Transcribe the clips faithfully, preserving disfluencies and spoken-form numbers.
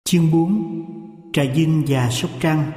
Chương bốn. Trà Vinh và Sóc Trăng.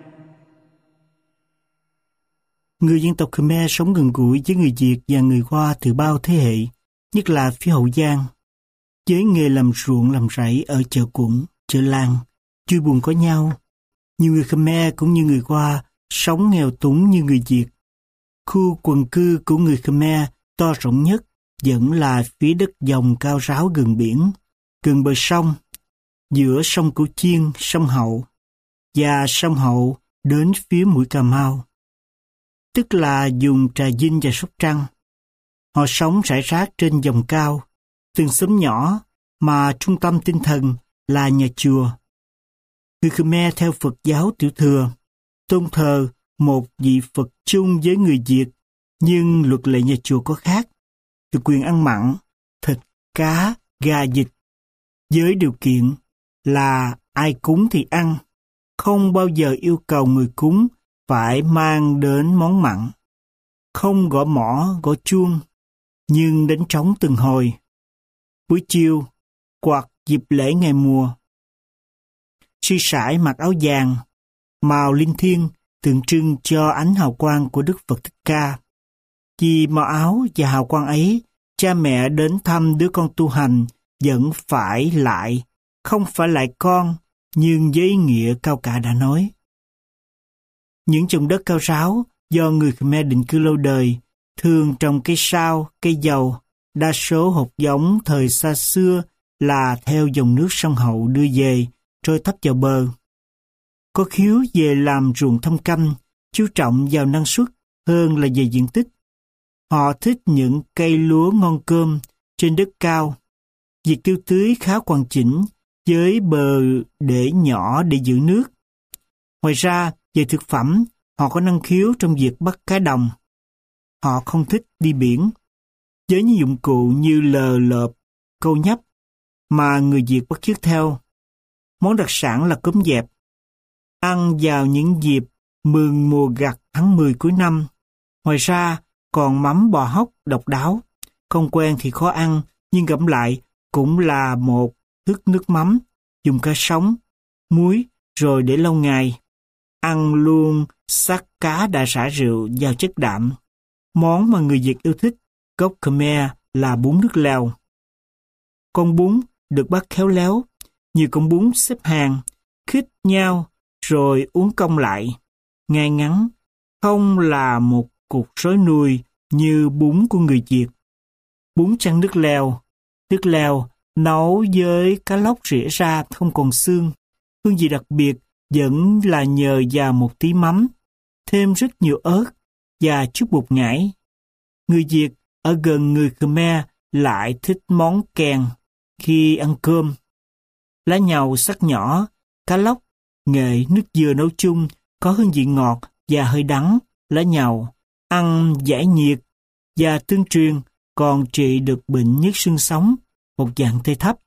Người dân tộc Khmer sống gần gũi với người Việt và người Hoa từ bao thế hệ, nhất là phía Hậu Giang. Với nghề làm ruộng làm rẫy ở chợ Quận, chợ Làng, vui buồn có nhau. Nhiều người Khmer cũng như người Hoa sống nghèo túng như người Việt. Khu quần cư của người Khmer to rộng nhất vẫn là phía đất dòng cao ráo gần biển, gần bờ sông, giữa sông Cửu Chiên, sông Hậu, và sông Hậu đến phía mũi Cà Mau, tức là vùng Trà Vinh và Sóc Trăng. Họ sống rải rác trên dòng cao, từng xóm nhỏ mà trung tâm tinh thần là nhà chùa. Người Khmer theo Phật giáo Tiểu Thừa, tôn thờ một vị Phật chung với người Việt, nhưng luật lệ nhà chùa có khác, được quyền ăn mặn, thịt, cá, gà, vịt, với điều kiện là ai cúng thì ăn, không bao giờ yêu cầu người cúng phải mang đến món mặn, không gõ mõ, gõ chuông, nhưng đánh trống từng hồi. Buổi chiều, hoặc dịp lễ ngày mùa, sư sãi mặc áo vàng, màu linh thiêng tượng trưng cho ánh hào quang của Đức Phật Thích Ca. Vì màu áo và hào quang ấy, cha mẹ đến thăm đứa con tu hành vẫn phải lại, không phải lại con, nhưng với ý nghĩa cao cả đã nói. Những vùng đất cao ráo do người Khmer định cư lâu đời, thường trồng cây sao, cây dầu, đa số hột giống thời xa xưa là theo dòng nước sông Hậu đưa về, trôi thấp vào bờ. Có khiếu về làm ruộng thâm canh, chú trọng vào năng suất hơn là về diện tích. Họ thích những cây lúa ngon cơm trên đất cao. Việc tiêu tưới khá hoàn chỉnh với bờ để nhỏ để giữ nước. Ngoài ra, về thực phẩm, họ có năng khiếu trong việc bắt cá đồng. Họ không thích đi biển, với những dụng cụ như lờ lợp, câu nhấp, mà người Việt bắt chước theo. Món đặc sản là cốm dẹp, ăn vào những dịp mừng mùa gặt tháng mười cuối năm. Ngoài ra, còn mắm bò hóc độc đáo, không quen thì khó ăn, nhưng ngẫm lại cũng là một thức nước mắm, dùng cá sống, muối, rồi để lâu ngày. Ăn luôn xác cá đã rã rượu vào chất đạm. Món mà người Việt yêu thích, gốc Khmer, là bún nước lèo. Con bún được bắt khéo léo, nhiều con bún xếp hàng, khít nhau, rồi uốn cong lại, ngay ngắn, không là một cục rối nùi như bún của người Việt. Bún chăn nước lèo. Nước lèo nấu với cá lóc rỉa ra không còn xương. Hương vị đặc biệt vẫn là nhờ vào một tí mắm, thêm rất nhiều ớt và chút bột ngải. Người Việt ở gần người Khmer lại thích món kèn khi ăn cơm. Lá nhầu sắc nhỏ, cá lóc, nghệ, nước dừa nấu chung có hương vị ngọt và hơi đắng. Lá nhầu ăn giải nhiệt và tương truyền còn trị được bệnh nhức xương sống, một dạng tê thấp.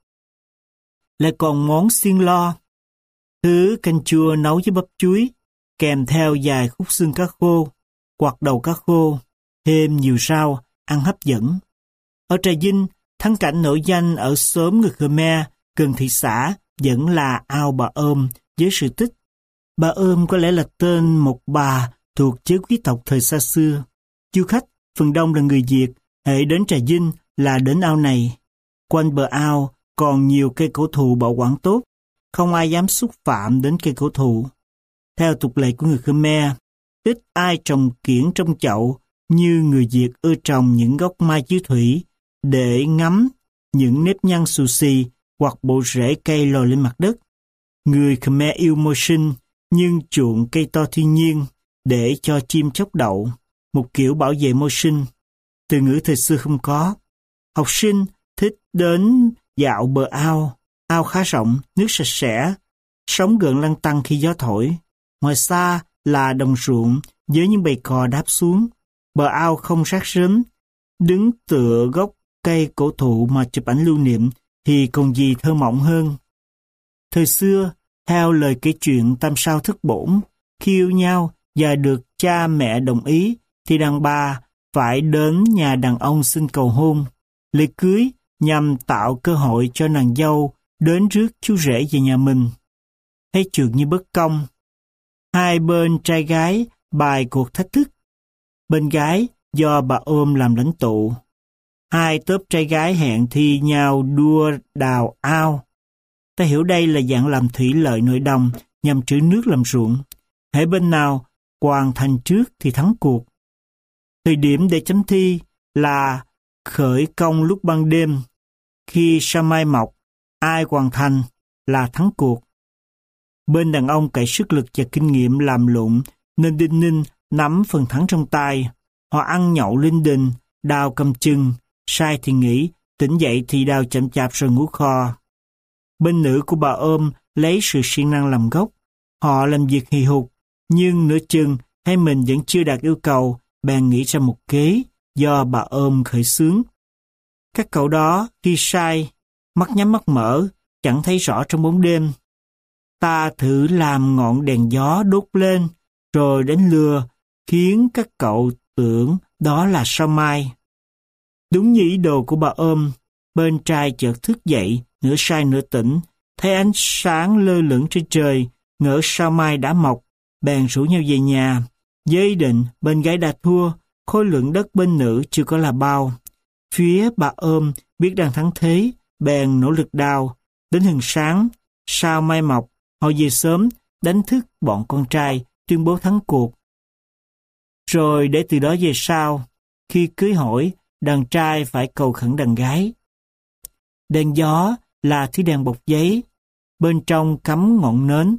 Lại còn món xiên lo, thứ canh chua nấu với bắp chuối, kèm theo vài khúc xương cá khô, hoặc đầu cá khô, thêm nhiều rau, ăn hấp dẫn. Ở Trà Vinh, thắng cảnh nổi danh ở xóm người Khmer gần thị xã vẫn là ao Bà Ôm với sự tích. Bà Ôm có lẽ là tên một bà thuộc giới quý tộc thời xa xưa. Du khách phần đông là người Việt, hễ đến Trà Vinh là đến ao này. Quanh bờ ao còn nhiều cây cổ thụ bảo quản tốt, không ai dám xúc phạm đến cây cổ thụ. Theo tục lệ của người Khmer, ít ai trồng kiểng trong chậu như người Việt ưa trồng những gốc mai chiếu thủy để ngắm những nếp nhăn xù xì hoặc bộ rễ cây lồi lên mặt đất. Người Khmer yêu môi sinh nhưng chuộng cây to thiên nhiên để cho chim chóc đậu, một kiểu bảo vệ môi sinh. Từ ngữ thời xưa không có. Học sinh thích đến dạo bờ ao, ao khá rộng, nước sạch sẽ, sóng gợn lăn tăn khi gió thổi. Ngoài xa là đồng ruộng với những bầy cò đáp xuống. Bờ ao không rác rến, đứng tựa gốc cây cổ thụ mà chụp ảnh lưu niệm thì còn gì thơ mộng hơn. Thời xưa, theo lời kể chuyện tam sao thất bổn, khi yêu nhau và được cha mẹ đồng ý thì đàn bà phải đến nhà đàn ông xin cầu hôn. Lễ cưới nhằm tạo cơ hội cho nàng dâu đến rước chú rể về nhà mình. thấy chường như bất công. Hai bên trai gái bài cuộc thách thức. Bên gái do bà Ôm làm lãnh tụ. Hai tốp trai gái hẹn thi nhau đua đào ao. Ta hiểu đây là dạng làm thủy lợi nội đồng nhằm trữ nước làm ruộng. Hễ bên nào hoàn thành trước thì thắng cuộc. Thời điểm để chấm thi là khởi công lúc ban đêm. Khi sao mai mọc, ai hoàn thành là thắng cuộc. Bên đàn ông cậy sức lực và kinh nghiệm làm lụng nên đinh ninh nắm phần thắng trong tay. Họ ăn nhậu linh đình, đào cầm chừng, sai thì nghỉ, tỉnh dậy thì đào chậm chạp rồi ngủ kho. Bên nữ của bà Ôm lấy sự siêng năng làm gốc. Họ làm việc hì hục, nhưng nửa chừng thấy mình vẫn chưa đạt yêu cầu, bèn nghĩ ra một kế do bà Ôm khởi xướng. Các cậu đó khi sai, mắt nhắm mắt mở, chẳng thấy rõ trong bóng đêm. Ta thử làm ngọn đèn gió đốt lên, rồi đánh lừa, khiến các cậu tưởng đó là sao mai. Đúng như ý đồ của bà Ôm, bên trai chợt thức dậy, nửa say nửa tỉnh, thấy ánh sáng lơ lửng trên trời, ngỡ sao mai đã mọc, bèn rủ nhau về nhà. Với ý định bên gái đã thua, khối lượng đất bên nữ chưa có là bao. Phía bà Ôm biết đang thắng thế, bèn nỗ lực đào. Đến hừng sáng, sao mai mọc, họ về sớm, đánh thức bọn con trai, tuyên bố thắng cuộc. Rồi để từ đó về sau, khi cưới hỏi, đàn trai phải cầu khẩn đàn gái. Đèn gió là thứ đèn bọc giấy, bên trong cắm ngọn nến.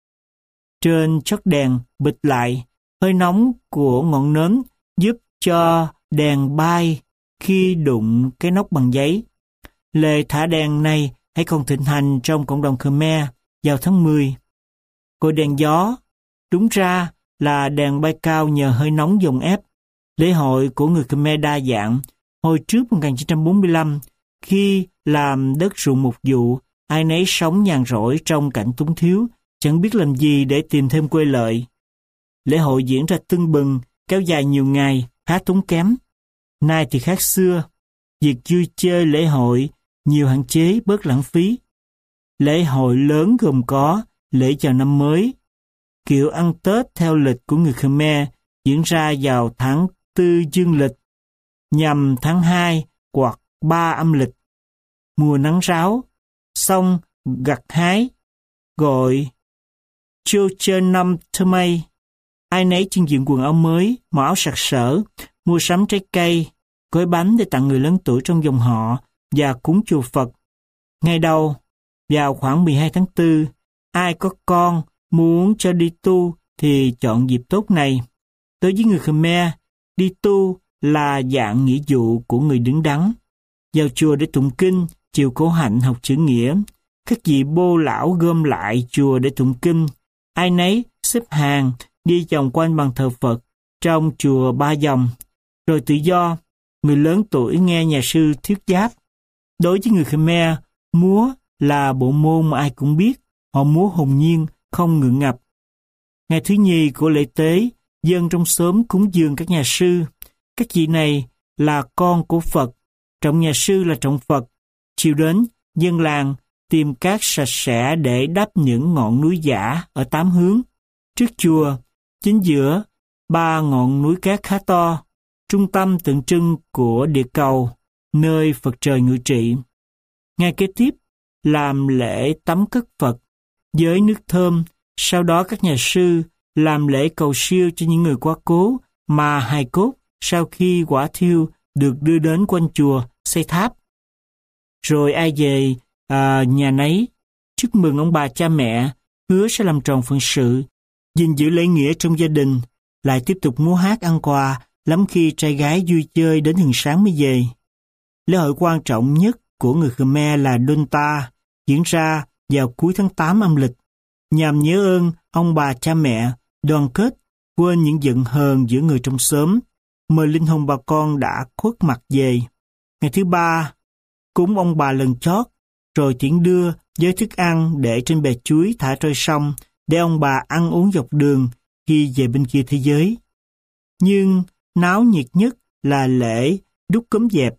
Trên chót đèn bịt lại, hơi nóng của ngọn nến giúp cho đèn bay khi đụng cái nóc bằng giấy. Lệ thả đèn này hãy còn thịnh hành trong cộng đồng Khmer vào tháng mười. Cội đèn gió, đúng ra là đèn bay cao nhờ hơi nóng dồn ép. Lễ hội của người Khmer đa dạng. Hồi trước một nghìn chín trăm bốn mươi lăm, khi làm đất ruộng một vụ, ai nấy sống nhàn rỗi trong cảnh túng thiếu, chẳng biết làm gì để tìm thêm quê lợi. Lễ hội diễn ra tưng bừng, kéo dài nhiều ngày, khá tốn kém. Nay thì khác xưa, việc vui chơi lễ hội nhiều hạn chế bớt lãng phí. Lễ hội lớn gồm có lễ chào năm mới, kiểu ăn Tết theo lịch của người Khmer diễn ra vào tháng tư dương lịch, nhằm tháng hai hoặc ba âm lịch. Mùa nắng ráo, xong gặt hái, gọi Chô Chơ Năm Thơ Mây. Ai nấy trưng diện quần áo mới, màu áo sặc sỡ, mua sắm trái cây, gói bánh để tặng người lớn tuổi trong dòng họ và cúng chùa Phật. Ngày đầu, vào khoảng mười hai tháng tư, ai có con muốn cho đi tu thì chọn dịp tốt này. Đối với người Khmer, đi tu là dạng nghĩa vụ của người đứng đắn. Vào chùa để tụng kinh, chiều khổ hạnh học chữ nghĩa. Các vị bô lão gom lại chùa để tụng kinh. Ai nấy xếp hàng đi vòng quanh bàn thờ Phật trong chùa ba vòng. Rồi tự do, người lớn tuổi nghe nhà sư thuyết giáp. Đối với người Khmer, múa là bộ môn mà ai cũng biết. Họ múa hồn nhiên, không ngượng ngập. Ngày thứ nhì của lễ tế, dân trong xóm cúng dường các nhà sư. Các vị này là con của Phật, trọng nhà sư là trọng Phật. Chiều đến, dân làng tìm cát sạch sẽ để đắp những ngọn núi giả ở tám hướng. Trước chùa, chính giữa, ba ngọn núi cát khá to, trung tâm tượng trưng của địa cầu, nơi Phật trời ngự trị. Ngày kế tiếp, làm lễ tắm cất Phật với nước thơm, sau đó các nhà sư làm lễ cầu siêu cho những người quá cố mà hài cốt sau khi quả thiêu được đưa đến quanh chùa xây tháp. Rồi ai về à, nhà nấy, chúc mừng ông bà cha mẹ, hứa sẽ làm tròn phận sự, gìn giữ lễ nghĩa trong gia đình, lại tiếp tục múa hát ăn quà, lắm khi trai gái vui chơi đến hừng sáng mới về. Lễ hội quan trọng nhất của người Khmer là Donta, diễn ra vào cuối tháng tám âm lịch, nhằm nhớ ơn ông bà cha mẹ, đoàn kết, quên những giận hờn giữa người trong xóm, mời linh hồn bà con đã khuất mặt về. Ngày thứ ba, cúng ông bà lần chót, rồi tiễn đưa với thức ăn để trên bè chuối thả trôi sông để ông bà ăn uống dọc đường khi về bên kia thế giới. Nhưng náo nhiệt nhất là lễ đúc cấm dẹp,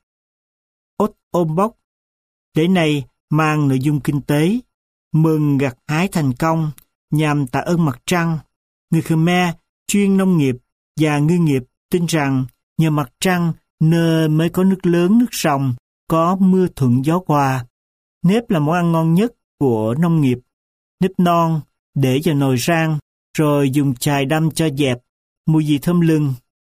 Ốt ôm bóc. Lễ này mang nội dung kinh tế, mừng gặt hái thành công, nhằm tạ ơn mặt trăng. Người Khmer chuyên nông nghiệp và ngư nghiệp tin rằng nhờ mặt trăng nơi mới có nước lớn, nước ròng, có mưa thuận gió hòa. Nếp là món ăn ngon nhất của nông nghiệp. Nếp non để vào nồi rang, rồi dùng chài đâm cho dẹp, mùi vị thơm lừng.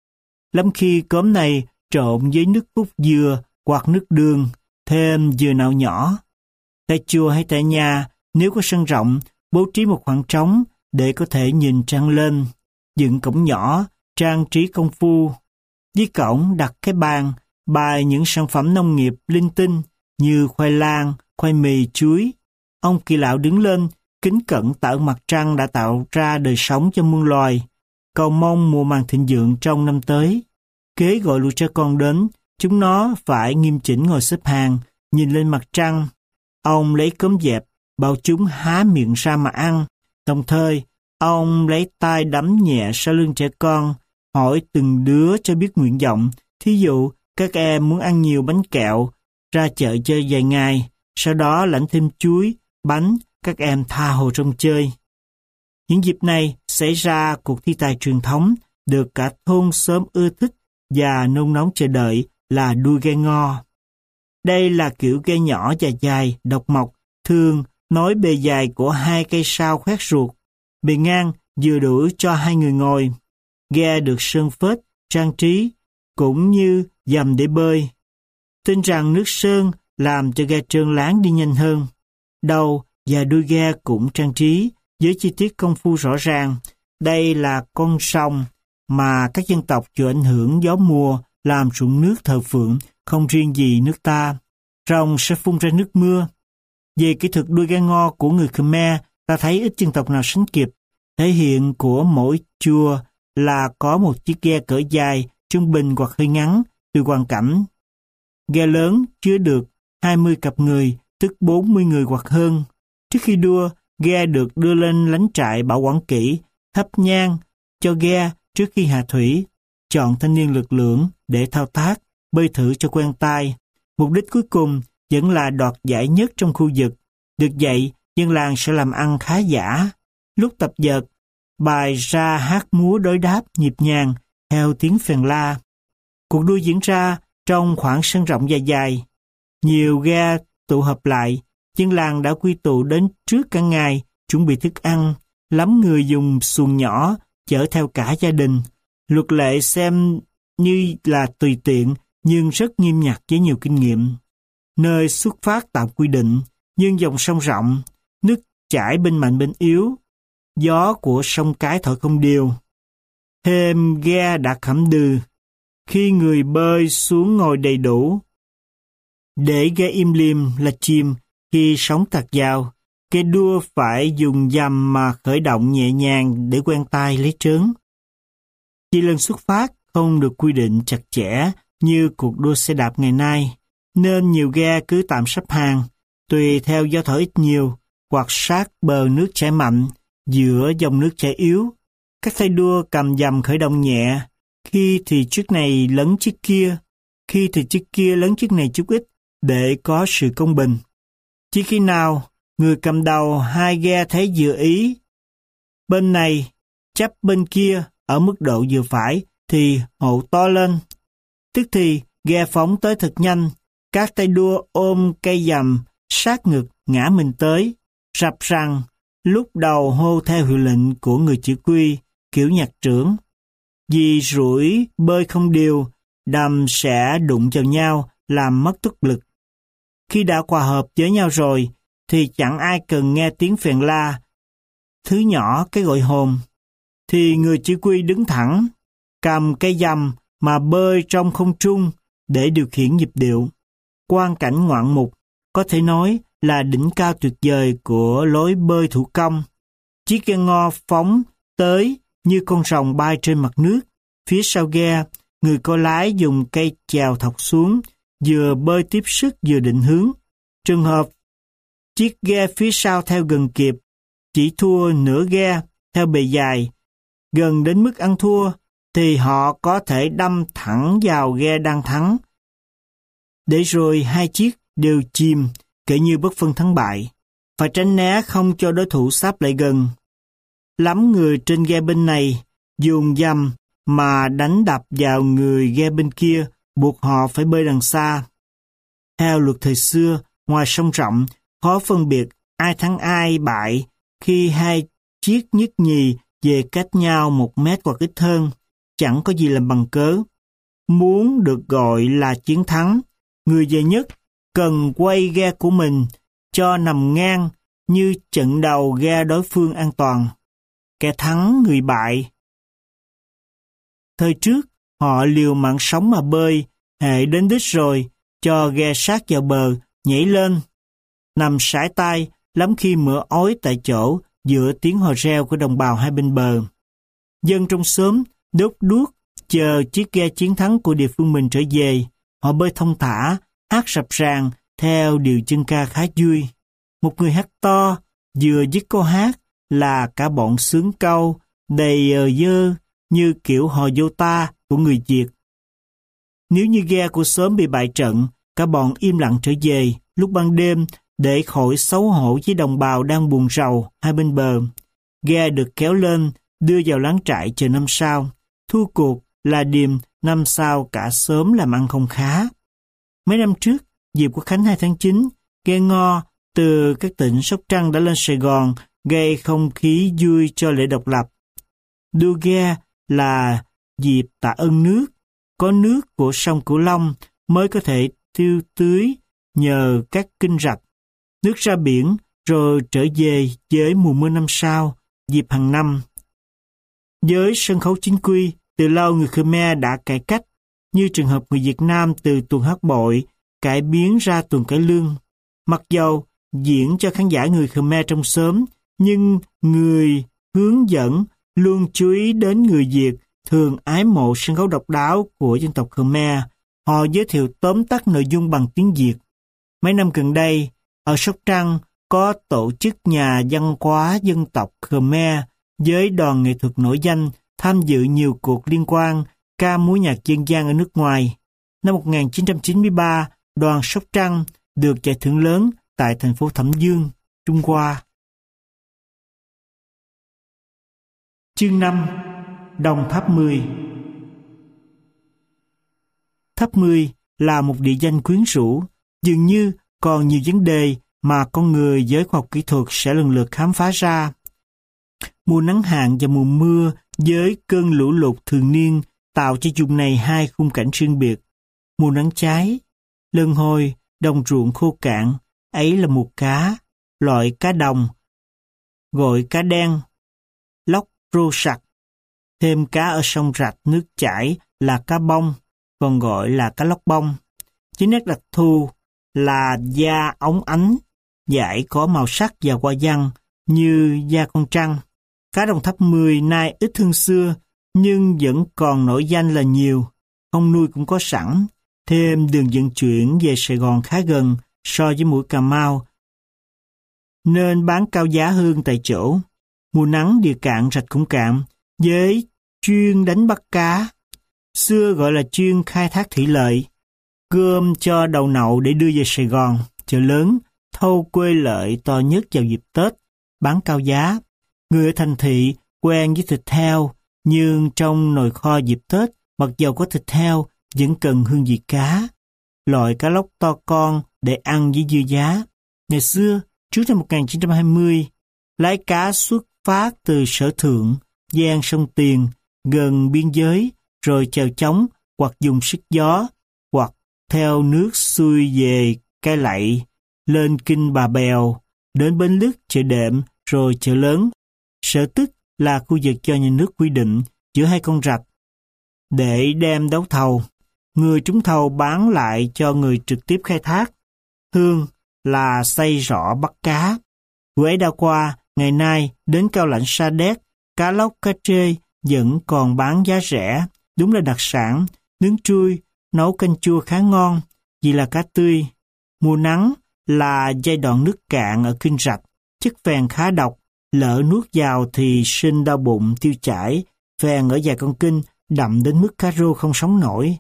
Lắm khi cốm này trộn với nước cốt dừa hoặc nước đường, thêm dừa nạo nhỏ. Tại chùa hay tại nhà, nếu có sân rộng, bố trí một khoảng trống để có thể nhìn trăng lên, dựng cổng nhỏ, trang trí công phu. Dưới cổng đặt cái bàn, bày những sản phẩm nông nghiệp linh tinh như khoai lang, khoai mì, chuối. Ông Kỳ Lão đứng lên, kính cẩn tạ ơn mặt trăng đã tạo ra đời sống cho muôn loài, cầu mong mùa màng thịnh vượng trong năm tới. Kế gọi lũ trẻ con đến, chúng nó phải nghiêm chỉnh ngồi xếp hàng, nhìn lên mặt trăng. Ông lấy cơm dẹp, bảo chúng há miệng ra mà ăn. Đồng thời, ông lấy tay đấm nhẹ sau lưng trẻ con, hỏi từng đứa cho biết nguyện vọng. Thí dụ, các em muốn ăn nhiều bánh kẹo, ra chợ chơi vài ngày, sau đó lãnh thêm chuối, bánh, các em tha hồ trong chơi. Những dịp này xảy ra cuộc thi tài truyền thống, được cả thôn xóm ưa thích và nôn nóng chờ đợi là đua ghe ngò. Đây là kiểu ghe nhỏ và dài, độc mộc, thường nối bề dài của hai cây sao khoét ruột, bề ngang vừa đủ cho hai người ngồi. Ghe được sơn phết, trang trí, cũng như dầm để bơi. Tin rằng nước sơn làm cho ghe trơn láng đi nhanh hơn. Đầu và đuôi ghe cũng trang trí với chi tiết công phu rõ ràng. Đây là con sông mà các dân tộc chịu ảnh hưởng gió mùa làm ruộng nước thờ phượng, không riêng gì nước ta. Rồng sẽ phun ra nước mưa. Về kỹ thuật đuôi ghe ngò của người Khmer, ta thấy ít dân tộc nào sánh kịp. Thể hiện của mỗi chùa là có một chiếc ghe cỡ dài, trung bình hoặc hơi ngắn, tùy hoàn cảnh. Ghe lớn chứa được hai mươi cặp người, tức bốn mươi người hoặc hơn. Trước khi đua, ghe được đưa lên lánh trại bảo quản kỹ, thắp nhang cho ghe trước khi hạ thủy, chọn thanh niên lực lưỡng để thao tác, bơi thử cho quen tay. Mục đích cuối cùng vẫn là đoạt giải nhất trong khu vực. Được vậy, dân làng sẽ làm ăn khá giả. Lúc tập dượt, bài ra hát múa đối đáp nhịp nhàng theo tiếng phèn la. Cuộc đua diễn ra trong khoảng sân rộng dài dài. Nhiều ghe tụ hợp lại, dân làng đã quy tụ đến trước cả ngày, chuẩn bị thức ăn. Lắm người dùng xuồng nhỏ chở theo cả gia đình. Luật lệ xem như là tùy tiện, nhưng rất nghiêm ngặt với nhiều kinh nghiệm. Nơi xuất phát tạm quy định, nhưng dòng sông rộng, nước chảy bên mạnh bên yếu, gió của sông cái thổi không đều. Thêm ghe đã khẩm đừ, khi người bơi xuống ngồi đầy đủ. Để ghe im lìm là chìm khi sóng tạt vào, ghe đua phải dùng dầm mà khởi động nhẹ nhàng để quen tay lấy trớn. Chỉ lần xuất phát không được quy định chặt chẽ như cuộc đua xe đạp ngày nay, nên nhiều ghe cứ tạm sắp hàng, tùy theo gió thổi ít nhiều, hoặc sát bờ nước chảy mạnh, giữa dòng nước chảy yếu. Các tay đua cầm dầm khởi động nhẹ, khi thì chiếc này lấn chiếc kia, khi thì chiếc kia lấn chiếc này chút ít, để có sự công bình. Chỉ khi nào người cầm đầu hai ghe thấy vừa ý, bên này chấp bên kia ở mức độ vừa phải, thì hộ to lên. Tức thì ghe phóng tới thật nhanh, các tay đua ôm cây dầm sát ngực ngã mình tới, rập răng, lúc đầu hô theo hiệu lệnh của người chỉ huy, kiểu nhạc trưởng. Vì rủi bơi không đều, đầm sẽ đụng vào nhau, làm mất tốc lực. Khi đã hòa hợp với nhau rồi, thì chẳng ai cần nghe tiếng phèn la, thứ nhỏ cái gọi hồn. Thì người chỉ huy đứng thẳng, cầm cây dầm mà bơi trong không trung để điều khiển nhịp điệu. Quang cảnh ngoạn mục, có thể nói là đỉnh cao tuyệt vời của lối bơi thủ công. Chiếc ghe ngò phóng tới như con rồng bay trên mặt nước. Phía sau ghe, người có lái dùng cây chèo thọc xuống, vừa bơi tiếp sức vừa định hướng. Trường hợp chiếc ghe phía sau theo gần kịp, chỉ thua nửa ghe theo bề dài, gần đến mức ăn thua, thì họ có thể đâm thẳng vào ghe đang thắng. Để rồi hai chiếc đều chìm, kể như bất phân thắng bại. Phải tránh né không cho đối thủ sáp lại gần. lắm người trên ghe bên này dùng dầm mà đánh đập vào người ghe bên kia, buộc họ phải bơi đằng xa. Theo luật thời xưa, ngoài sông rộng, khó phân biệt ai thắng ai bại khi hai chiếc nhất nhì về cách nhau một mét hoặc ít hơn, chẳng có gì làm bằng cớ. Muốn được gọi là chiến thắng, người về nhất cần quay ghe của mình cho nằm ngang như trận đầu ghe đối phương an toàn. Kẻ thắng người bại. Thời trước, họ liều mạng sống mà bơi, hệ đến đích rồi, cho ghe sát vào bờ, nhảy lên, nằm sải tay, lắm khi mửa ói tại chỗ giữa tiếng hò reo của đồng bào hai bên bờ. Dân trong xóm đốt đuốc, chờ chiếc ghe chiến thắng của địa phương mình trở về. Họ bơi thông thả, hát rập ràng, theo điệu chân ca khá vui. Một người hát to, vừa dứt câu hát là cả bọn sướng câu, đầy ờ dơ, như kiểu hò dô ta của người Việt. Nếu như ghe của xóm bị bại trận, cả bọn im lặng trở về lúc ban đêm để khỏi xấu hổ với đồng bào đang buồn rầu hai bên bờ. Ghe được kéo lên, đưa vào láng trại chờ năm sau. Thua cuộc là điềm năm sau cả xóm làm ăn không khá. Mấy năm trước, dịp của Khánh hai tháng chín, ghe ngò từ các tỉnh Sóc Trăng đã lên Sài Gòn, gây không khí vui cho lễ độc lập. Đua ghe là dịp tạ ơn nước. Có nước của sông Cửu Long mới có thể tiêu tưới nhờ các kênh rạch. Nước ra biển rồi trở về với mùa mưa năm sau, dịp hàng năm. Với sân khấu chính quy, từ lâu người Khmer đã cải cách, như trường hợp người Việt Nam từ tuồng hát bội cải biến ra tuồng cải lương. Mặc dầu diễn cho khán giả người Khmer trong xóm, nhưng người hướng dẫn luôn chú ý đến người Việt thường ái mộ sân khấu độc đáo của dân tộc Khmer. Họ giới thiệu tóm tắt nội dung bằng tiếng Việt. Mấy năm gần đây, ở Sóc Trăng có tổ chức nhà văn hóa dân tộc Khmer với đoàn nghệ thuật nổi danh tham dự nhiều cuộc liên quan ca múa nhạc dân gian ở nước ngoài. Năm một nghìn chín trăm chín mươi ba, đoàn Sóc Trăng được giải thưởng lớn tại thành phố Thẩm Dương, Trung Hoa. Chương năm. Đồng Tháp Mười. Tháp Mười là một địa danh quyến rũ, dường như còn nhiều vấn đề mà con người với khoa học kỹ thuật sẽ lần lượt khám phá ra. Mùa nắng hạn và mùa mưa với cơn lũ lụt thường niên tạo cho vùng này hai khung cảnh riêng biệt. Mùa nắng cháy, lân hôi, đồng ruộng khô cạn, ấy là mùa cá, loại cá đồng, gọi cá đen, lóc rô sặc. Thêm cá ở sông rạch nước chảy là cá bông, còn gọi là cá lóc bông. Chỉ nét đặc thù là da óng ánh, dải có màu sắc và hoa văn như da con trăng. Cá Đồng Tháp Mười nay ít hơn xưa, nhưng vẫn còn nổi danh là nhiều. Không nuôi cũng có sẵn. Thêm đường vận chuyển về Sài Gòn khá gần so với mũi Cà Mau, nên bán cao giá hơn tại chỗ. Mùa nắng địa cạn rạch cũng cạn, với chuyên đánh bắt cá. Xưa gọi là chuyên khai thác thủy lợi. Gom cho đầu nậu để đưa về Sài Gòn, chợ lớn, thâu quê lợi to nhất vào dịp Tết, bán cao giá. Người ở thành thị quen với thịt heo, nhưng trong nồi kho dịp Tết, mặc dầu có thịt heo, vẫn cần hương vị cá. Loại cá lóc to con để ăn với dưa giá. Ngày xưa, trước năm một nghìn chín trăm hai mươi, lái cá xuất phát từ Sở Thượng, gian sông Tiền, gần biên giới, rồi chèo chống, hoặc dùng sức gió, hoặc theo nước xuôi về Cai Lậy, lên kinh Bà Bèo, đến Bến Lức, chợ Đệm, rồi chợ lớn. Sở Tức là khu vực do nhà nước quy định giữa hai con rạch để đem đấu thầu. Người trúng thầu bán lại cho người trực tiếp khai thác. Hương là xây rõ bắt cá. Vụ ấy đã qua, ngày nay đến Cao Lãnh Sa Đéc, cá lóc cá trê vẫn còn bán giá rẻ. Đúng là đặc sản, nướng trui, nấu canh chua khá ngon, vì là cá tươi. Mùa nắng là giai đoạn nước cạn ở kinh rạch, chất phèn khá độc, lỡ nuốt vào thì sinh đau bụng, tiêu chảy, phèn ở vài con kinh đậm đến mức cá rô không sống nổi.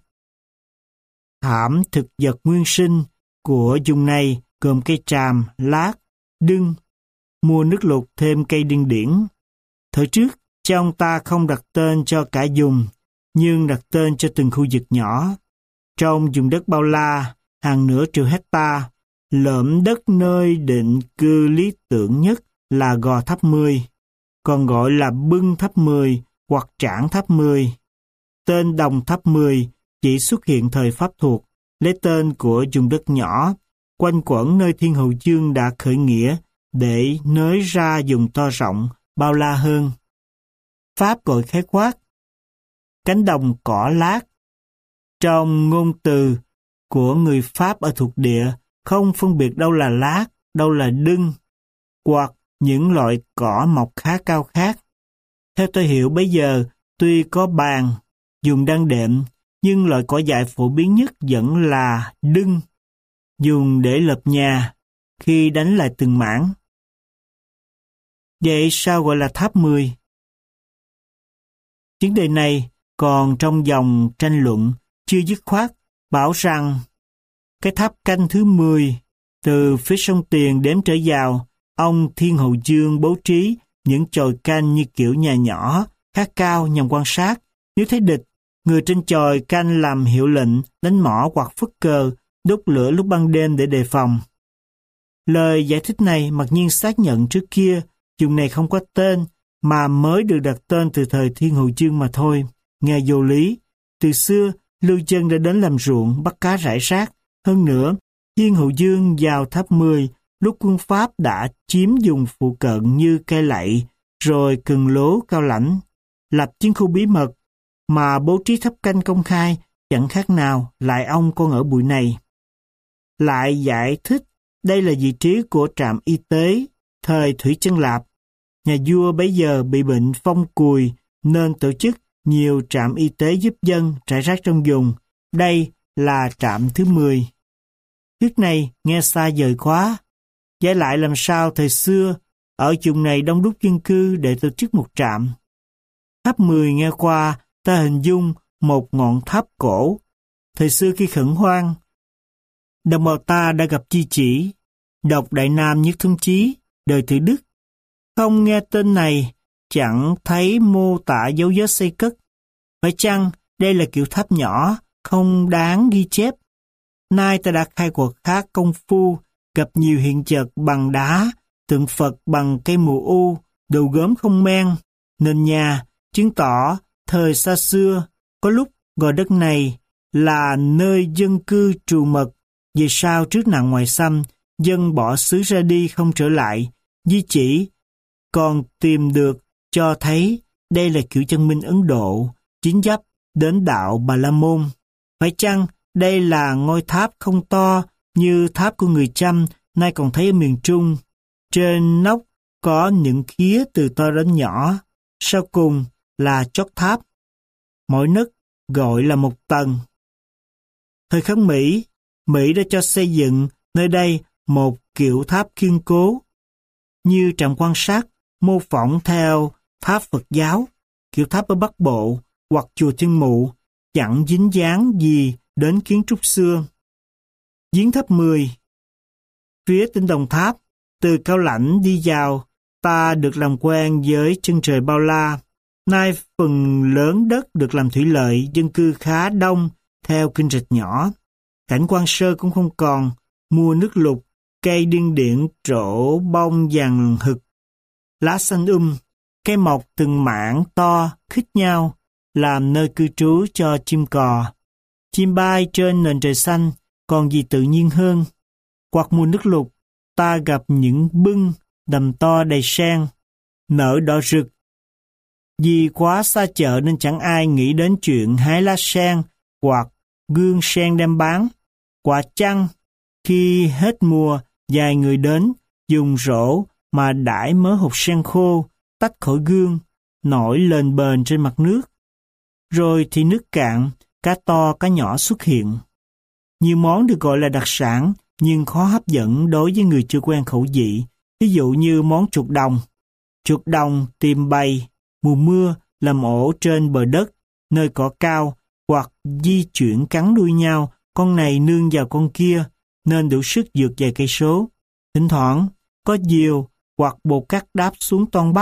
Thảm thực vật nguyên sinh của vùng này gồm cây tràm, lát, đưng, mùa nước lụt thêm cây điên điển. Thời trước, cha ông ta không đặt tên cho cả vùng, nhưng đặt tên cho từng khu vực nhỏ. Trong vùng đất bao la, hàng nửa triệu hecta, lởm đất nơi định cư lý tưởng nhất là Gò Tháp Mười, còn gọi là Bưng Tháp Mười hoặc Trảng Tháp Mười. Tên Đồng Tháp Mười chỉ xuất hiện thời Pháp thuộc, lấy tên của vùng đất nhỏ, quanh quẩn nơi Thiên Hậu Dương đã khởi nghĩa để nới ra vùng to rộng, bao la hơn. Pháp gọi khái quát cánh đồng cỏ lát. Trong ngôn từ của người Pháp ở thuộc địa, không phân biệt đâu là lát, đâu là đưng, hoặc những loại cỏ mọc khá cao khác. Theo tôi hiểu bây giờ, tuy có bàn, dùng đan đệm, nhưng loại cỏ dại phổ biến nhất vẫn là đưng, dùng để lợp nhà khi đánh lại từng mảng. Vậy sao gọi là tháp mười? Vấn đề này còn trong dòng tranh luận chưa dứt khoát, bảo rằng cái tháp canh thứ mười từ phía sông Tiền đếm trở vào, ông Thiên Hậu Dương bố trí những chòi canh như kiểu nhà nhỏ, khá cao nhằm quan sát. Nếu thấy địch, người trên chòi canh làm hiệu lệnh, đánh mỏ hoặc phất cờ, đốt lửa lúc ban đêm để đề phòng. Lời giải thích này mặc nhiên xác nhận trước kia, vùng này không có tên, mà mới được đặt tên từ thời Thiên Hậu Dương mà thôi. Nghe vô lý, từ xưa, lưu dân đã đến làm ruộng, bắt cá rải rác. Hơn nữa, Thiên Hậu Dương vào tháp mười, lúc quân Pháp đã chiếm vùng phụ cận như Cây Lậy, rồi Cần Lố, Cao Lãnh, lập chiến khu bí mật, mà bố trí tháp canh công khai, chẳng khác nào lại ông con ở bụi này. Lại giải thích, đây là vị trí của trạm y tế, thời Thủy Chân Lạp. Nhà vua bấy giờ bị bệnh phong cùi, nên tổ chức nhiều trạm y tế giúp dân trải rác trong vùng. Đây là trạm thứ mười. Thuyết này nghe xa vời quá. Giải lại làm sao thời xưa, ở vùng này đông đúc dân cư để tổ chức một trạm. Tháp mười nghe qua, ta hình dung một ngọn tháp cổ. Thời xưa khi khẩn hoang, đồng bào ta đã gặp chi chỉ, đọc Đại Nam Nhất Thống Chí, đời Từ Đức. Không nghe tên này, chẳng thấy mô tả dấu vết xây cất. Phải chăng đây là kiểu tháp nhỏ, không đáng ghi chép? Nay ta đã khai quật khá công phu, gặp nhiều hiện vật bằng đá, tượng Phật bằng cây mù u, đồ gốm không men, nền nhà, chứng tỏ thời xa xưa, có lúc gọi đất này là nơi dân cư trù mật. Về sau trước nạn ngoại xâm, dân bỏ xứ ra đi không trở lại, di chỉ còn tìm được cho thấy đây là kiểu chân minh Ấn Độ, chính giáp đến đạo Bà La Môn. Phải chăng đây là ngôi tháp không to như tháp của người Chăm nay còn thấy ở miền Trung? Trên nóc có những khía từ to đến nhỏ, sau cùng là chót tháp. Mỗi nấc gọi là một tầng. Thời kháng Mỹ, Mỹ đã cho xây dựng nơi đây một kiểu tháp kiên cố, như trạm quan sát, mô phỏng theo tháp Phật giáo, kiểu tháp ở Bắc Bộ hoặc chùa Thiên Mụ, chẳng dính dáng gì đến kiến trúc xưa. Giếng tháp mười. Phía Tinh Đồng Tháp, từ Cao Lãnh đi vào, ta được làm quen với chân trời bao la. Nay phần lớn đất được làm thủy lợi, dân cư khá đông, theo kinh rạch nhỏ. Cảnh quan sơ cũng không còn, mùa nước lụt, cây điên điện trổ bông vàng hực, lá xanh um, cây mọc từng mảng to, khít nhau, làm nơi cư trú cho chim cò. Chim bay trên nền trời xanh, còn gì tự nhiên hơn. Hoặc mùa nước lụt, ta gặp những bưng, đầm to đầy sen, nở đỏ rực. Vì quá xa chợ nên chẳng ai nghĩ đến chuyện hái lá sen hoặc gương sen đem bán. Quả chăng, khi hết mùa, vài người đến, dùng rổ mà đãi mớ hột sen khô, tách khỏi gương, nổi lên bền trên mặt nước. Rồi thì nước cạn, cá to cá nhỏ xuất hiện. Nhiều món được gọi là đặc sản, nhưng khó hấp dẫn đối với người chưa quen khẩu vị. Ví dụ như món chuột đồng. Chuột đồng tìm bầy, mùa mưa làm ổ trên bờ đất, nơi cỏ cao, hoặc di chuyển cắn đuôi nhau, con này nương vào con kia, nên đủ sức vượt vài cây số. Thỉnh thoảng, có diều hoặc bồ cát đáp xuống toan bắt,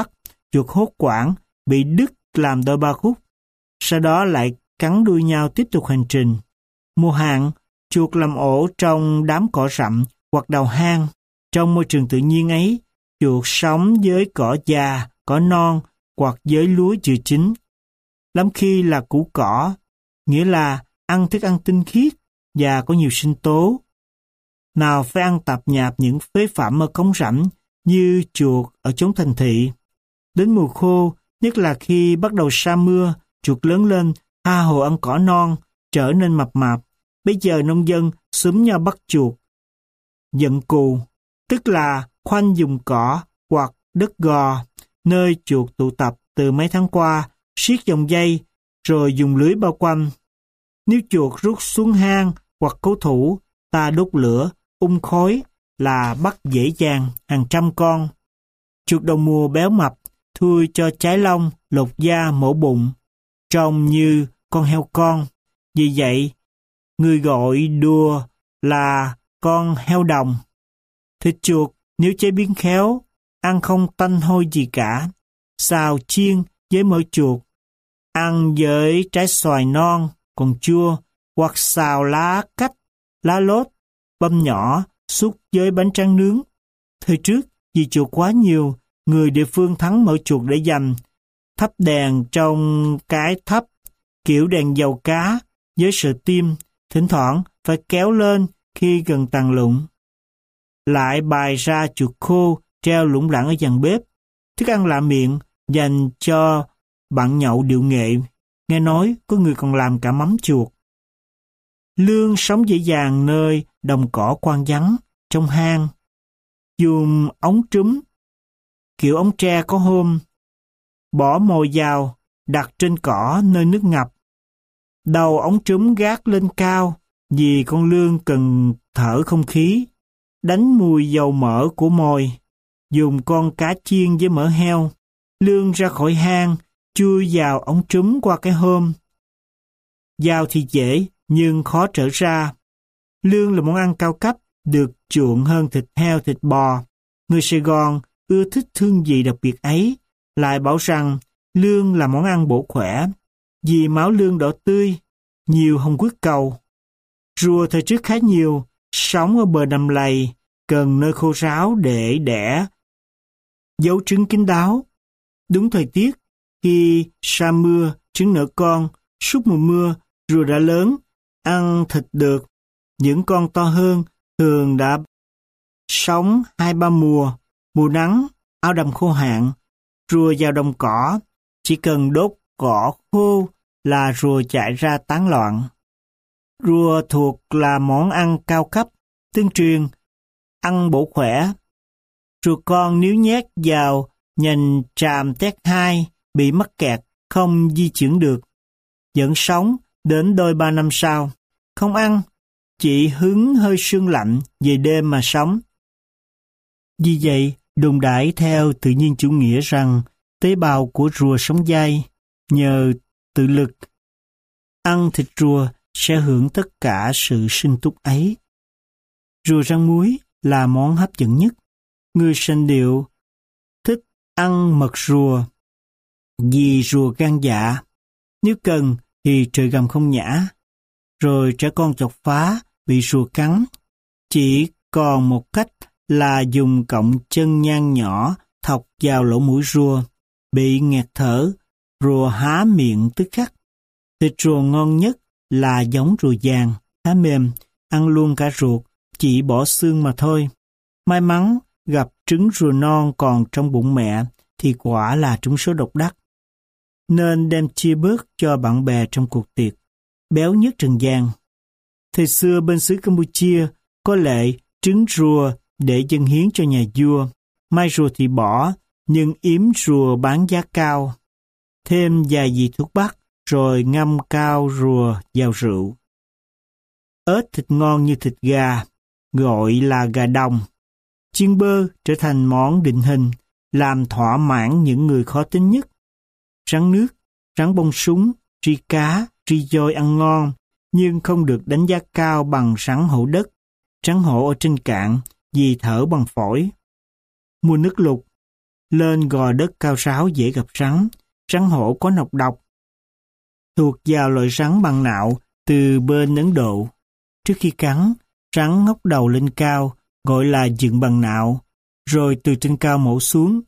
chuột hốt quảng bị đứt làm đôi ba khúc, sau đó lại cắn đuôi nhau tiếp tục hành trình. Mùa hạn, chuột làm ổ trong đám cỏ rậm hoặc đào hang. Trong môi trường tự nhiên ấy, chuột sống với cỏ già, cỏ non hoặc với lúa chưa chín. Lắm khi là củ cỏ, nghĩa là ăn thức ăn tinh khiết và có nhiều sinh tố. Nào phải ăn tạp nhạp những phế phẩm ở cống rãnh như chuột ở chốn thành thị. Đến mùa khô, nhất là khi bắt đầu sa mưa, chuột lớn lên, tha hồ ăn cỏ non, trở nên mập mạp. Bây giờ nông dân xúm nhau bắt chuột. Dận cù, tức là khoanh vùng cỏ hoặc đất gò, nơi chuột tụ tập từ mấy tháng qua, siết dòng dây, rồi dùng lưới bao quanh. Nếu chuột rút xuống hang hoặc cố thủ, ta đốt lửa, ung khói là bắt dễ dàng hàng trăm con. Chuột đầu mùa béo mập, thui cho trái lông, lột da, mổ bụng, trông như con heo con. Vì vậy, người gọi đùa là con heo đồng. Thịt chuột nếu chế biến khéo, ăn không tanh hôi gì cả. Xào chiên với mỡ chuột, ăn với trái xoài non còn chua, hoặc xào lá cách, lá lốt, băm nhỏ, xúc với bánh tráng nướng. Thời trước, vì chuột quá nhiều, người địa phương thắng mỡ chuột để dành, thắp đèn trong cái thắp, kiểu đèn dầu cá, với sợi tim, thỉnh thoảng phải kéo lên khi gần tàn lụng. Lại bày ra chuột khô treo lủng lẳng ở dàn bếp, thức ăn lạ miệng dành cho bạn nhậu điệu nghệ. Nghe nói có người còn làm cả mắm chuột. Lương sống dễ dàng nơi đồng cỏ quang vắng, trong hang. Dùng ống trúm, kiểu ống tre có hôm, bỏ mồi vào, đặt trên cỏ nơi nước ngập. Đầu ống trúm gác lên cao, vì con lương cần thở không khí, đánh mùi dầu mỡ của mồi. Dùng con cá chiên với mỡ heo, lương ra khỏi hang, chui vào ống trúm qua cái hôm. Vào thì dễ, nhưng khó trở ra. Lương là món ăn cao cấp, được chuộng hơn thịt heo, thịt bò. Người Sài Gòn ưa thích hương vị đặc biệt ấy, lại bảo rằng lương là món ăn bổ khỏe, vì máu lương đỏ tươi, nhiều hồng huyết cầu. Rùa thời trước khá nhiều, sống ở bờ đầm lầy, cần nơi khô ráo để đẻ dấu trứng kín đáo. Đúng thời tiết, khi sa mưa, trứng nở con, suốt mùa mưa, rùa đã lớn, ăn thịt được. Những con to hơn thường đã sống hai ba mùa, mùa nắng, áo đầm khô hạn. Rùa vào đồng cỏ, chỉ cần đốt cỏ khô là rùa chạy ra tán loạn. Rùa thuộc là món ăn cao cấp, tương truyền, ăn bổ khỏe. Rùa con nếu nhét vào nhành tràm tét hai, bị mắc kẹt, không di chuyển được. Vẫn sống đến đôi ba năm sau. Không ăn, chỉ hứng hơi sương lạnh về đêm mà sống. Vì vậy, đồn đãi theo tự nhiên chủ nghĩa rằng tế bào của rùa sống dai nhờ tự lực. Ăn thịt rùa sẽ hưởng tất cả sự sinh túc ấy. Rùa rang muối là món hấp dẫn nhất. Người sanh điệu thích ăn mật rùa vì rùa gan dạ. Nếu cần thì trời gầm không nhả. Rồi trẻ con chọc phá bị rùa cắn. Chỉ còn một cách là dùng cọng chân nhang nhỏ thọc vào lỗ mũi rùa. Bị nghẹt thở, rùa há miệng tức khắc. Thịt rùa ngon nhất là giống rùa vàng, khá mềm, ăn luôn cả ruột, chỉ bỏ xương mà thôi. May mắn gặp trứng rùa non còn trong bụng mẹ thì quả là trúng số độc đắc. Nên đem chia bớt cho bạn bè trong cuộc tiệc. Béo nhất trần gian. Thời xưa bên xứ Campuchia có lệ trứng rùa để dâng hiến cho nhà vua. Mai rùa thì bỏ, nhưng yếm rùa bán giá cao. Thêm vài vị thuốc bắc, rồi ngâm cao rùa vào rượu. Ếch thịt ngon như thịt gà, gọi là gà đồng. Chiên bơ trở thành món định hình, làm thỏa mãn những người khó tính nhất. Rắn nước, rắn bông súng, tri cá, tri dôi ăn ngon, nhưng không được đánh giá cao bằng rắn hổ đất. Rắn hổ ở trên cạn vì thở bằng phổi. Mùa nước lụt, lên gò đất cao ráo dễ gặp rắn. Rắn hổ có nọc độc, thuộc vào loại rắn bằng nạo từ bên Ấn Độ. Trước khi cắn, rắn ngóc đầu lên cao, gọi là dựng bằng nạo, rồi từ trên cao mổ xuống.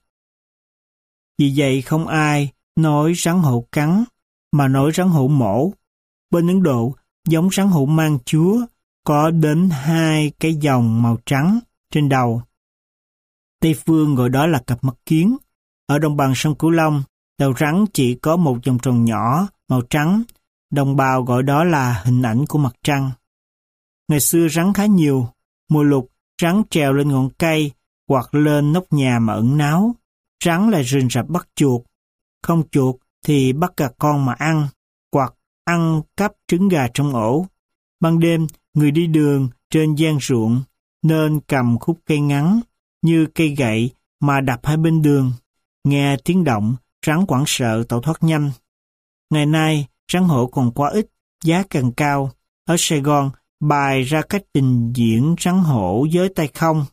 Vì vậy không ai nói rắn hổ cắn, mà nói rắn hổ mổ. Bên Ấn Độ, giống rắn hổ mang chúa có đến hai cái dòng màu trắng trên đầu. Tây phương gọi đó là cặp mắt kiến. Ở đồng bằng sông Cửu Long, đầu rắn chỉ có một vòng tròn nhỏ màu trắng. Đồng bào gọi đó là hình ảnh của mặt trăng. Ngày xưa rắn khá nhiều. Mùa lục, rắn trèo lên ngọn cây hoặc lên nóc nhà mà ẩn náu. Rắn lại rình rập bắt chuột. Không chuột thì bắt gà con mà ăn, hoặc ăn cắp trứng gà trong ổ. Ban đêm, người đi đường trên giang ruộng nên cầm khúc cây ngắn như cây gậy mà đập hai bên đường. Nghe tiếng động, rắn hoảng sợ tẩu thoát nhanh. Ngày nay, rắn hổ còn quá ít, giá càng cao. Ở Sài Gòn, bày ra cách trình diễn rắn hổ với tay không.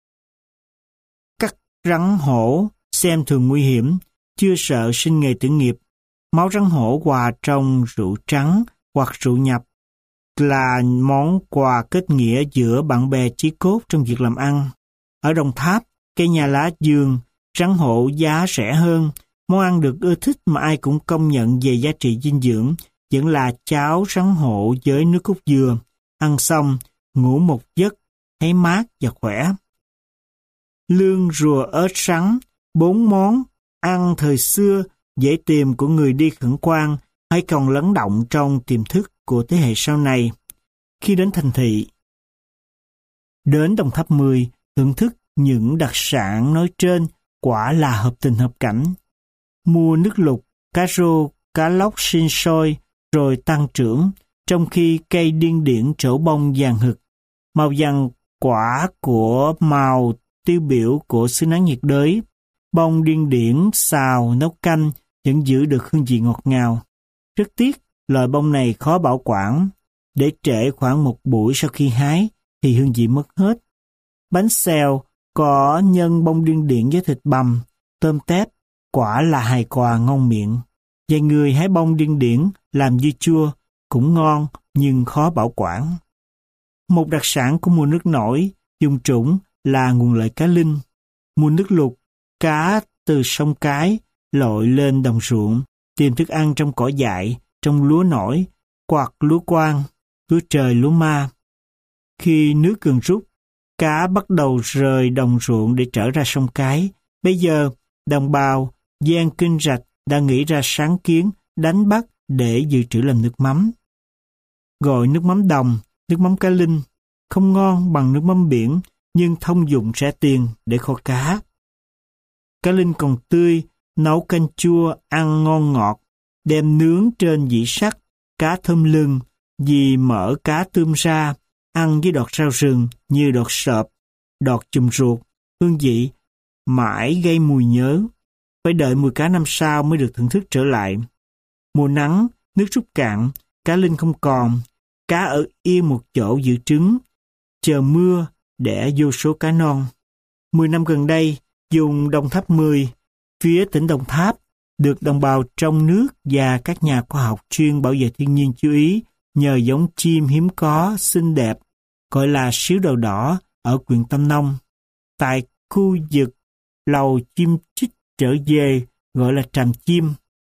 Cắt rắn hổ xem thường nguy hiểm, chưa sợ sinh nghề tử nghiệp. Máu rắn hổ hòa trong rượu trắng hoặc rượu nhập là món quà kết nghĩa giữa bạn bè chí cốt trong việc làm ăn. Ở Đồng Tháp, cây nhà lá dường, rắn hổ giá rẻ hơn. Món ăn được ưa thích mà ai cũng công nhận về giá trị dinh dưỡng vẫn là cháo rắn hổ với nước cốt dừa. Ăn xong, ngủ một giấc, thấy mát và khỏe. Lương rùa ớt sắn, bốn món ăn thời xưa dễ tìm của người đi khẩn quan hay còn lắng động trong tiềm thức của thế hệ sau này. Khi đến thành thị, đến Đồng Tháp mười, thưởng thức những đặc sản nói trên quả là hợp tình hợp cảnh. Mua nước lục, cá rô, cá lóc sinh sôi rồi tăng trưởng, trong khi cây điên điển trổ bông vàng hực. Màu vàng quả của màu tiêu biểu của xứ nắng nhiệt đới. Bông điên điển xào nấu canh vẫn giữ được hương vị ngọt ngào. Rất tiếc, loại bông này khó bảo quản. Để trễ khoảng một buổi sau khi hái thì hương vị mất hết. Bánh xèo có nhân bông điên điển với thịt bằm, tôm tép, quả là hài quà ngon miệng. Vài người hái bông điên điển làm dưa chua cũng ngon nhưng khó bảo quản. Một đặc sản của mùa nước nổi, dùng trũng là nguồn lợi cá linh. Mùa nước lụt, cá từ sông Cái lội lên đồng ruộng, tìm thức ăn trong cỏ dại, trong lúa nổi, hoặc lúa quang, lúa trời, lúa ma. Khi nước gần rút, cá bắt đầu rời đồng ruộng để trở ra sông Cái. Bây giờ, đồng bào gian Kinh Rạch đã nghĩ ra sáng kiến đánh bắt để dự trữ làm nước mắm. Gọi nước mắm đồng, nước mắm cá linh, không ngon bằng nước mắm biển, nhưng thông dụng rẻ tiền để kho cá. Cá linh còn tươi, nấu canh chua, ăn ngon ngọt, đem nướng trên dĩ sắt, cá thơm lừng, vì mỡ cá tươm ra, ăn với đọt rau rừng như đọt sợp, đọt chùm ruột, hương vị mãi gây mùi nhớ. Phải đợi mùi cá năm sau mới được thưởng thức trở lại. Mùa nắng, nước rút cạn, cá linh không còn, cá ở yên một chỗ giữ trứng, chờ mưa đẻ vô số cá non. Mười năm gần đây, vùng Đồng Tháp mười, phía tỉnh Đồng Tháp, được đồng bào trong nước và các nhà khoa học chuyên bảo vệ thiên nhiên chú ý nhờ giống chim hiếm có, xinh đẹp, gọi là síu đầu đỏ ở huyện Tam Nông. Tại khu vực lầu chim chích trở về gọi là tràm chim.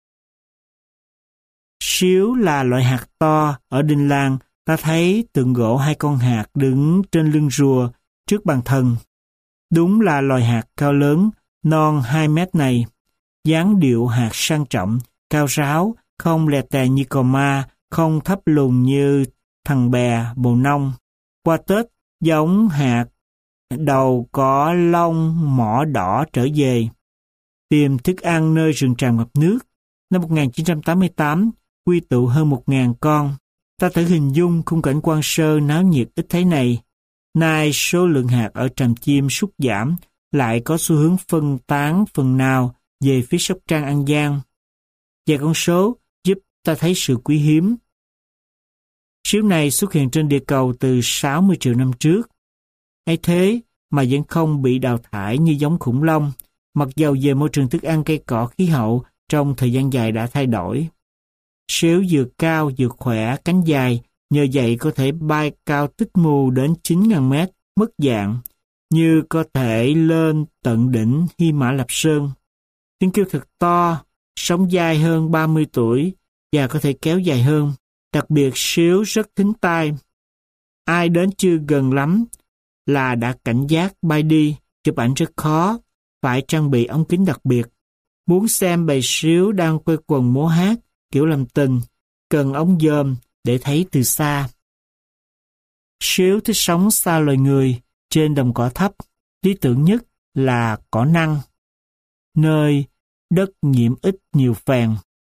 Síu là loại hạt to, ở Đình Làng ta thấy tượng gỗ hai con hạt đứng trên lưng rùa trước bàn thờ. Đúng là loài hạt cao lớn, non hai mét này. Dáng điệu hạt sang trọng, cao ráo, không lè tè như cò ma, không thấp lùn như thằng bè, bồ nông. Qua Tết, giống hạt đầu có lông mỏ đỏ trở về. Tìm thức ăn nơi rừng tràm ngập nước. Năm một nghìn chín trăm tám mươi tám, quy tụ hơn một nghìn con. Ta thử hình dung khung cảnh quan sơ náo nhiệt ít thấy này. Nay số lượng hạt ở tràm chim sút giảm, lại có xu hướng phân tán phần nào về phía Sóc Trăng, An Giang. Và con số giúp ta thấy sự quý hiếm. Síu này xuất hiện trên địa cầu từ sáu mươi triệu năm trước. Ấy thế mà vẫn không bị đào thải như giống khủng long, mặc dầu về môi trường thức ăn, cây cỏ, khí hậu trong thời gian dài đã thay đổi. Sếu vừa cao vừa khỏe, cánh dài, nhờ vậy có thể bay cao tích mù đến chín nghìn mét, mất dạng, như có thể lên tận đỉnh Hy Mã Lạp Sơn. Tiếng kêu thật to, sống dài hơn ba mươi tuổi và có thể kéo dài hơn. Đặc biệt sếu rất thính tai. Ai đến chưa gần lắm là đã cảnh giác bay đi, chụp ảnh rất khó, phải trang bị ống kính đặc biệt. Muốn xem bầy sếu đang quây quần múa hát kiểu làm tình, cần ống dòm để thấy từ xa. Sếu thích sống xa loài người, trên đồng cỏ thấp, lý tưởng nhất là cỏ năng, nơi đất nhiễm ít nhiều phèn.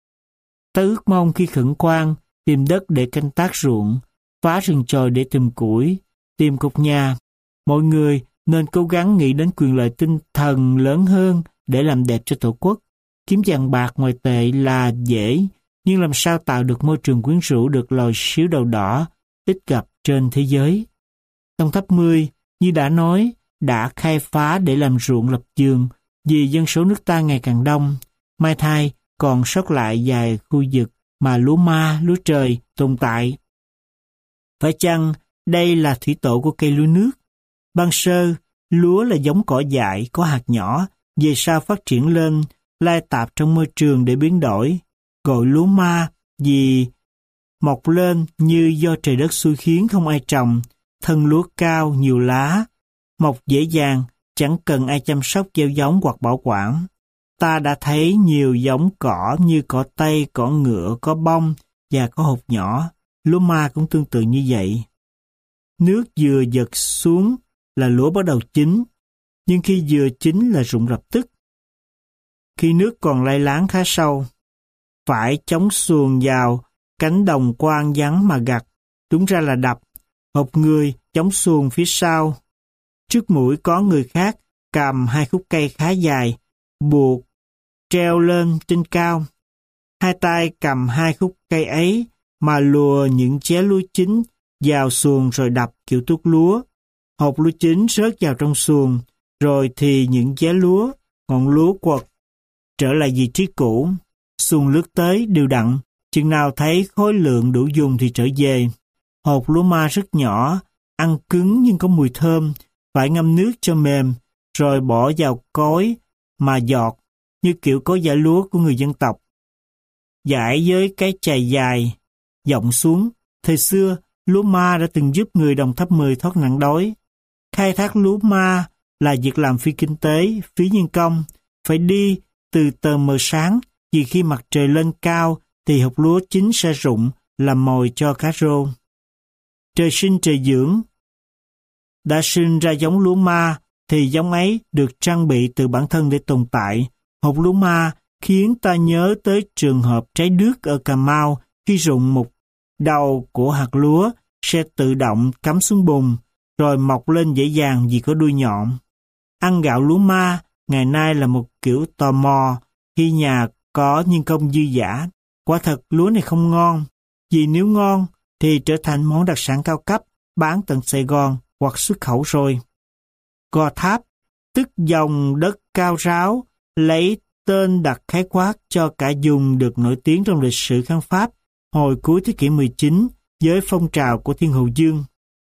Ta ước mong khi khẩn khoan tìm đất để canh tác ruộng, phá rừng chồi để tìm củi, tìm cột nhà. Mọi người nên cố gắng nghĩ đến quyền lợi tinh thần lớn hơn để làm đẹp cho Tổ quốc. Kiếm vàng bạc ngoài tệ là dễ, nhưng làm sao tạo được môi trường quyến rũ được loài sếu đầu đỏ ít gặp trên thế giới. Đồng Tháp mười, như đã nói, đã khai phá để làm ruộng lập vườn vì dân số nước ta ngày càng đông. Mai thay còn sót lại vài khu vực mà lúa ma, lúa trời tồn tại. Phải chăng đây là thủy tổ của cây lúa nước? Ban sơ, lúa là giống cỏ dại có hạt nhỏ, về sau phát triển lên, lai tạp trong môi trường để biến đổi, gọi lúa ma vì mọc lên như do trời đất xui khiến không ai trồng, thân lúa cao, nhiều lá, mọc dễ dàng, chẳng cần ai chăm sóc gieo giống hoặc bảo quản. Ta đã thấy nhiều giống cỏ như cỏ Tây, cỏ ngựa, có bông và có hột nhỏ. Lúa ma cũng tương tự như vậy. Nước vừa dật xuống là lúa bắt đầu chín, nhưng khi vừa chín là rụng lập tức. Khi nước còn lay láng khá sâu, phải chống xuồng vào cánh đồng quang vắng mà gặt, đúng ra là đập, một người chống xuồng phía sau. Trước mũi có người khác cầm hai khúc cây khá dài, buộc, treo lên trên cao. Hai tay cầm hai khúc cây ấy mà lùa những ché lúa chín vào xuồng rồi đập kiểu tuốt lúa. Hột lúa chín rớt vào trong xuồng, rồi thì những ché lúa, ngọn lúa quật, trở lại vị trí cũ. Xuồng lướt tới đều đặn, chừng nào thấy khối lượng đủ dùng thì trở về. Hột lúa ma rất nhỏ, ăn cứng nhưng có mùi thơm, phải ngâm nước cho mềm, rồi bỏ vào cối mà giọt, như kiểu cối giã lúa của người dân tộc. Giải với cái chày dài, dọng xuống. Thời xưa, lúa ma đã từng giúp người Đồng Tháp mười thoát nạn đói. Khai thác lúa ma là việc làm phi kinh tế, phí nhân công, phải đi từ tờ mờ sáng, vì khi mặt trời lên cao thì hột lúa chín sẽ rụng làm mồi cho cá rô. Trời sinh trời dưỡng. Đã sinh ra giống lúa ma thì giống ấy được trang bị từ bản thân để tồn tại. Hột lúa ma khiến ta nhớ tới trường hợp trái đước ở Cà Mau, khi rụng một đầu của hạt lúa sẽ tự động cắm xuống bùn, rồi mọc lên dễ dàng vì có đuôi nhọn. Ăn gạo lúa ma ngày nay là một kiểu tò mò khi nhà có nhân công dư dả. Quả thật lúa này không ngon, vì nếu ngon thì trở thành món đặc sản cao cấp bán tận Sài Gòn hoặc xuất khẩu rồi. Gò Tháp, tức dòng đất cao ráo, lấy tên đặt khái quát cho cả vùng được nổi tiếng trong lịch sử kháng Pháp hồi cuối thế kỷ mười chín với phong trào của Thiên Hộ Dương.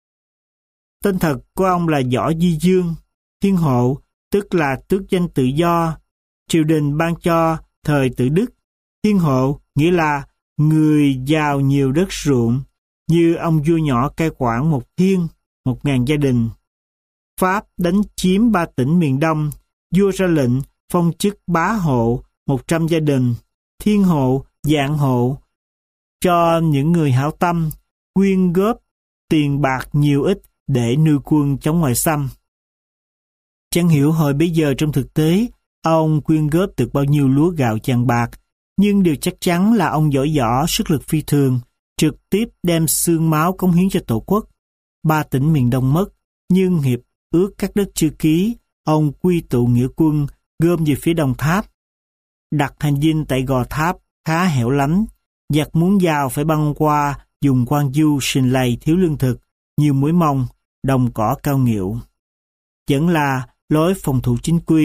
Tên thật của ông là Võ Duy Dương. Thiên Hộ tức là tước danh tự do, triều đình ban cho thời tự Đức. Thiên Hộ nghĩa là người giàu nhiều đất ruộng, như ông vua nhỏ cai quản một thiên, một ngàn gia đình. Pháp đánh chiếm ba tỉnh miền Đông, vua ra lệnh phong chức bá hộ một trăm gia đình, thiên hộ, dạng hộ, cho những người hảo tâm, quyên góp tiền bạc nhiều ít để nuôi quân chống ngoại xâm. Chẳng hiểu hồi bấy giờ trong thực tế, ông quyên góp được bao nhiêu lúa gạo vàng bạc, nhưng điều chắc chắn là ông giỏi giỏ sức lực phi thường, trực tiếp đem xương máu cống hiến cho Tổ quốc. Ba tỉnh miền Đông mất, nhưng hiệp ước các đất chưa ký, ông quy tụ nghĩa quân, gom về phía Đồng Tháp. Đặt hành dinh tại Gò Tháp khá hẻo lánh, giặc muốn vào phải băng qua dùng Quang Du sình lầy thiếu lương thực, nhiều muối mông, đồng cỏ cao nghịu. Vẫn là lối phòng thủ chính quy,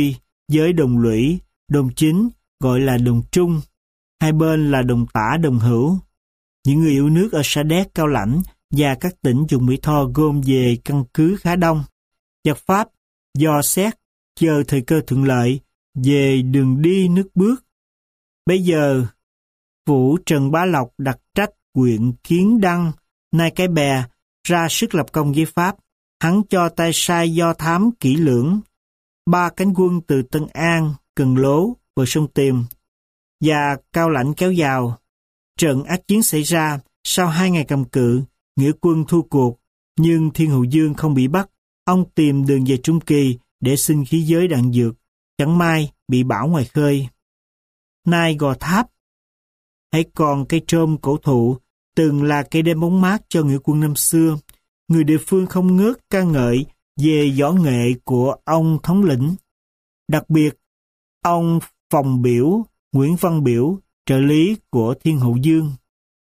với đồng lũy, đồng chính gọi là đồng trung, hai bên là đồng tả đồng hữu. Những người yêu nước ở Sa Đéc, Cao Lãnh và các tỉnh vùng Mỹ Tho gom về căn cứ khá đông. Giặc Pháp dò xét, chờ thời cơ thuận lợi, về đường đi nước bước. Bây giờ, Vũ Trần Bá Lộc đặt trách huyện Kiến Đăng, nay Cái Bè, ra sức lập công với Pháp. Hắn cho tay sai do thám kỹ lưỡng, ba cánh quân từ Tân An, Cần Lố, bờ sông Tiền và Cao Lãnh kéo vào. Trận ác chiến xảy ra sau hai ngày cầm cự, nghĩa quân thua cuộc, nhưng Thiên Hậu Dương không bị bắt. Ông tìm đường về Trung Kỳ để xin khí giới đạn dược, chẳng may bị bão ngoài khơi. Nay Gò Tháp, hãy còn cây trôm cổ thụ, từng là cây đem bóng mát cho nghĩa quân năm xưa. Người địa phương không ngớt ca ngợi về võ nghệ của ông thống lĩnh. Đặc biệt, ông Phòng Biểu, Nguyễn Văn Biểu, trợ lý của Thiên Hậu Dương.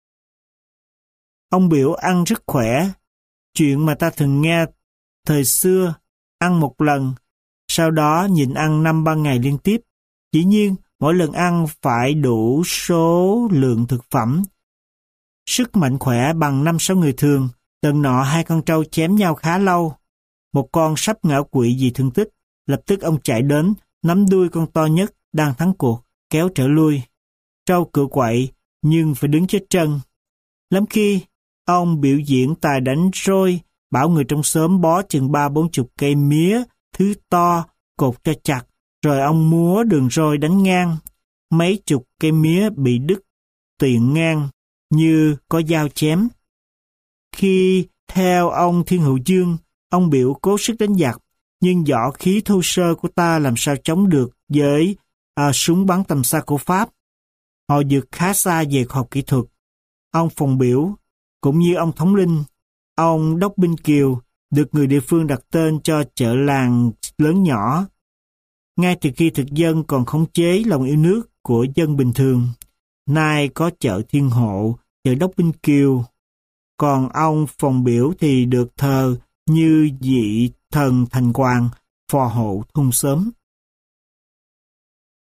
Ông Biểu ăn rất khỏe, chuyện mà ta thường nghe thời xưa, ăn một lần, sau đó nhịn ăn năm ba ngày liên tiếp. Dĩ nhiên, mỗi lần ăn phải đủ số lượng thực phẩm. Sức mạnh khỏe bằng năm sáu người thường. Lần nọ hai con trâu chém nhau khá lâu. Một con sắp ngã quỵ vì thương tích. Lập tức ông chạy đến, nắm đuôi con to nhất đang thắng cuộc, kéo trở lui. Trâu cựa quậy, nhưng phải đứng chết chân. Lắm khi, ông biểu diễn tài đánh roi, bảo người trong xóm bó chừng ba bốn chục cây mía, thứ to, cột cho chặt, rồi ông múa đường roi đánh ngang. Mấy chục cây mía bị đứt tiện ngang, như có dao chém. Khi theo ông Thiên Hậu Dương, ông Biểu cố sức đánh giặc, nhưng võ khí thô sơ của ta làm sao chống được với à, súng bắn tầm xa của Pháp. Họ vượt khá xa về khoa học kỹ thuật. Ông Phòng Biểu, cũng như ông Thống Linh, ông Đốc Binh Kiều, được người địa phương đặt tên cho chợ làng lớn nhỏ. Ngay từ khi thực dân còn khống chế lòng yêu nước của dân bình thường, nay có chợ Thiên Hộ, chợ Đốc Binh Kiều. Còn ông Phòng Biểu thì được thờ như vị thần thành hoàng, phò hộ thôn xóm.